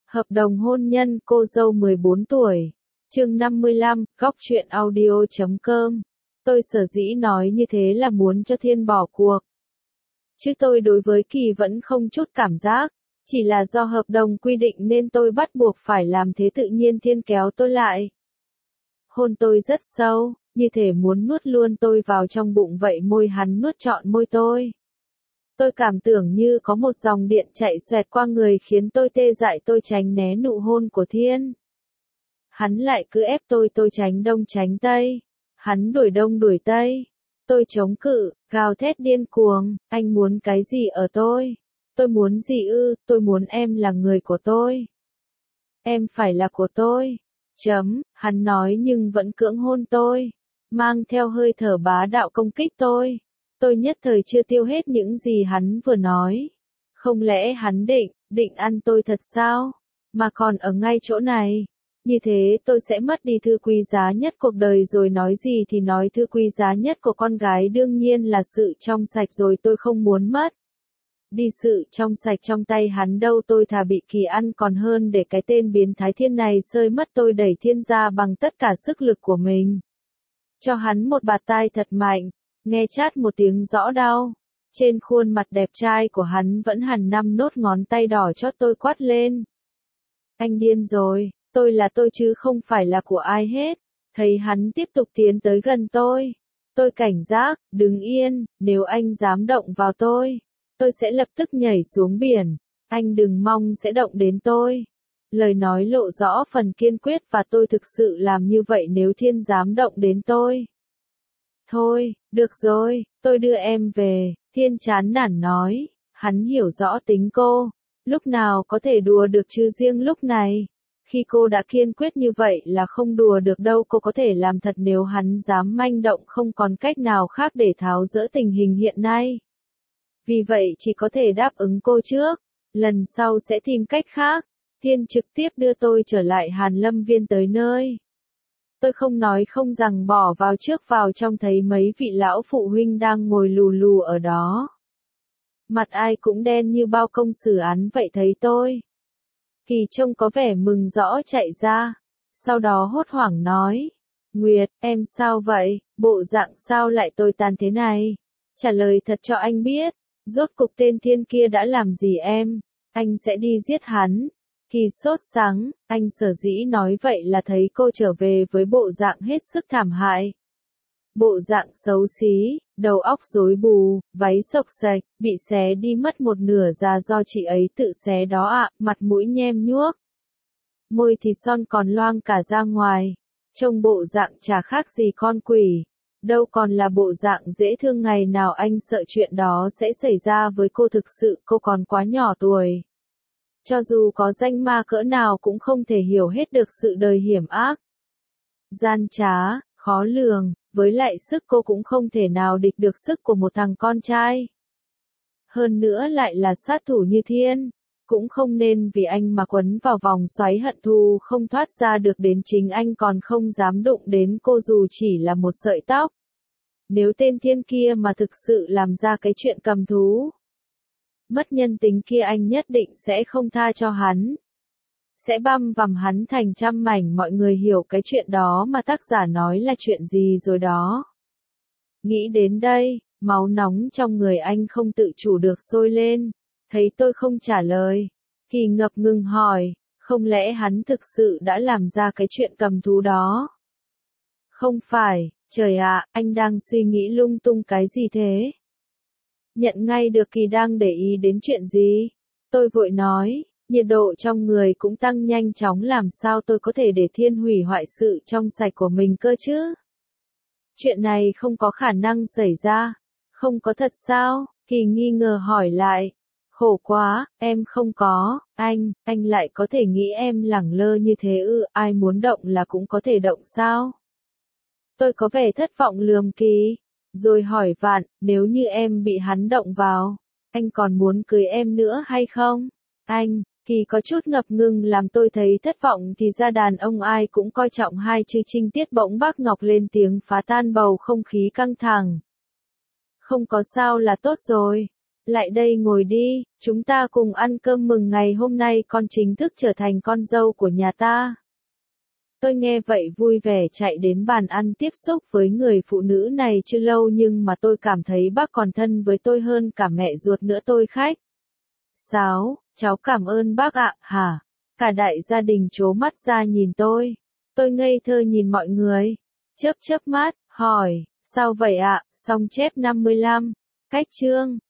Hợp đồng hôn nhân cô dâu 14 tuổi. Chương 55, góc truyện audio.com. Tôi sở dĩ nói như thế là muốn cho Thiên bỏ cuộc. Chứ tôi đối với Kỳ vẫn không chút cảm giác. Chỉ là do hợp đồng quy định nên tôi bắt buộc phải làm thế, tự nhiên Thiên kéo tôi lại. Hôn tôi rất sâu, như thể muốn nuốt luôn tôi vào trong bụng vậy, môi hắn nuốt trọn môi tôi. Tôi cảm tưởng như có một dòng điện chạy xoẹt qua người khiến tôi tê dại, tôi tránh né nụ hôn của Thiên. Hắn lại cứ ép tôi tránh đông tránh tây. Hắn đuổi đông đuổi tây. Tôi chống cự, gào thét điên cuồng, anh muốn cái gì ở tôi? Tôi muốn gì ư? Tôi muốn em là người của tôi. Em phải là của tôi. Hắn nói nhưng vẫn cưỡng hôn tôi. Mang theo hơi thở bá đạo công kích tôi. Tôi nhất thời chưa tiêu hết những gì hắn vừa nói. Không lẽ hắn định ăn tôi thật sao? Mà còn ở ngay chỗ này. Như thế tôi sẽ mất đi thứ quý giá nhất cuộc đời rồi, nói gì thì nói, thứ quý giá nhất của con gái đương nhiên là sự trong sạch rồi, tôi không muốn mất đi sự trong sạch trong tay hắn đâu. Tôi thà bị Kỳ ăn còn hơn để cái tên biến thái Thiên này sơi mất tôi. Đẩy Thiên ra bằng tất cả sức lực của mình. Cho hắn một bạt tai thật mạnh. Nghe chát một tiếng rõ đau. Trên khuôn mặt đẹp trai của hắn vẫn hằn 5 nốt ngón tay đỏ chót. Tôi quát lên. Anh điên rồi, tôi là tôi chứ không phải là của ai hết. Thấy hắn tiếp tục tiến tới gần tôi. Tôi cảnh giác, đứng yên, nếu anh dám động vào tôi sẽ lập tức nhảy xuống biển. Anh đừng mong sẽ động đến tôi. Lời nói lộ rõ phần kiên quyết và tôi thực sự làm như vậy nếu Thiên dám động đến tôi. Thôi, được rồi, tôi đưa em về, Thiên chán nản nói. Hắn hiểu rõ tính cô. Lúc nào có thể đùa được chứ riêng lúc này. Khi cô đã kiên quyết như vậy là không đùa được đâu, cô có thể làm thật nếu hắn dám manh động, không còn cách nào khác để tháo dỡ tình hình hiện nay. Vì vậy chỉ có thể đáp ứng cô trước, lần sau sẽ tìm cách khác. Thiên trực tiếp đưa tôi trở lại Hàn Lâm Viên tới nơi. Tôi không nói không rằng bỏ vào trước, vào trong thấy mấy vị lão phụ huynh đang ngồi lù lù ở đó. Mặt ai cũng đen như bao công xử án vậy. Thấy tôi, Kỳ trông có vẻ mừng rõ chạy ra. Sau đó hốt hoảng nói. Nguyệt, em sao vậy? Bộ dạng sao lại tồi tàn thế này? Trả lời thật cho anh biết. Rốt cục tên Thiên kia đã làm gì em? Anh sẽ đi giết hắn. Kỳ sốt sắng, anh sở dĩ nói vậy là thấy cô trở về với bộ dạng hết sức thảm hại. Bộ dạng xấu xí, đầu óc rối bù, váy xộc xệch, bị xé đi mất một nửa da do chị ấy tự xé đó ạ, mặt mũi nhem nhuốc. Môi thì son còn loang cả ra ngoài. Trông bộ dạng chả khác gì con quỷ. Đâu còn là bộ dạng dễ thương. Ngày nào anh sợ chuyện đó sẽ xảy ra với cô, thực sự cô còn quá nhỏ tuổi. Cho dù có danh ma cỡ nào cũng không thể hiểu hết được sự đời hiểm ác, gian trá, khó lường, với lại sức cô cũng không thể nào địch được sức của một thằng con trai. Hơn nữa lại là sát thủ như Thiên, cũng không nên vì anh mà quấn vào vòng xoáy hận thù không thoát ra được. Đến chính anh còn không dám đụng đến cô dù chỉ là một sợi tóc. Nếu tên Thiên kia mà thực sự làm ra cái chuyện cầm thú, mất nhân tính kia, anh nhất định sẽ không tha cho hắn. Sẽ băm vằm hắn thành trăm mảnh. Mọi người hiểu cái chuyện đó mà tác giả nói là chuyện gì rồi đó. Nghĩ đến đây, máu nóng trong người anh không tự chủ được sôi lên. Thấy tôi không trả lời, Kỳ ngập ngừng hỏi, không lẽ hắn thực sự đã làm ra cái chuyện cầm thú đó? Không phải, trời ạ, anh đang suy nghĩ lung tung cái gì thế? Nhận ngay được Kỳ đang để ý đến chuyện gì. Tôi vội nói, nhiệt độ trong người cũng tăng nhanh chóng, làm sao tôi có thể để Thiên hủy hoại sự trong sạch của mình cơ chứ? Chuyện này không có khả năng xảy ra. Không có thật sao? Kỳ nghi ngờ hỏi lại. Khổ quá, em không có. Anh lại có thể nghĩ em lẳng lơ như thế ư? Ai muốn động là cũng có thể động sao? Tôi có vẻ thất vọng lườm Kỳ, rồi hỏi vạn, nếu như em bị hắn động vào, anh còn muốn cưới em nữa hay không? Kỳ có chút ngập ngừng làm tôi thấy thất vọng. Thì ra đàn ông ai cũng coi trọng hai chữ trinh tiết. Bỗng bác Ngọc lên tiếng phá tan bầu không khí căng thẳng. Không có sao là tốt rồi. Lại đây ngồi đi, chúng ta cùng ăn cơm mừng ngày hôm nay con chính thức trở thành con dâu của nhà ta. Tôi nghe vậy vui vẻ chạy đến bàn ăn tiếp xúc với người phụ nữ này chưa lâu nhưng mà tôi cảm thấy bác còn thân với tôi hơn cả mẹ ruột nữa tôi khách. Sáo, cháu cảm ơn bác ạ, hả? Cả đại gia đình trố mắt ra nhìn tôi. Tôi ngây thơ nhìn mọi người. Chớp chớp mắt, hỏi, sao vậy ạ? Xong chép 55. Cách chương.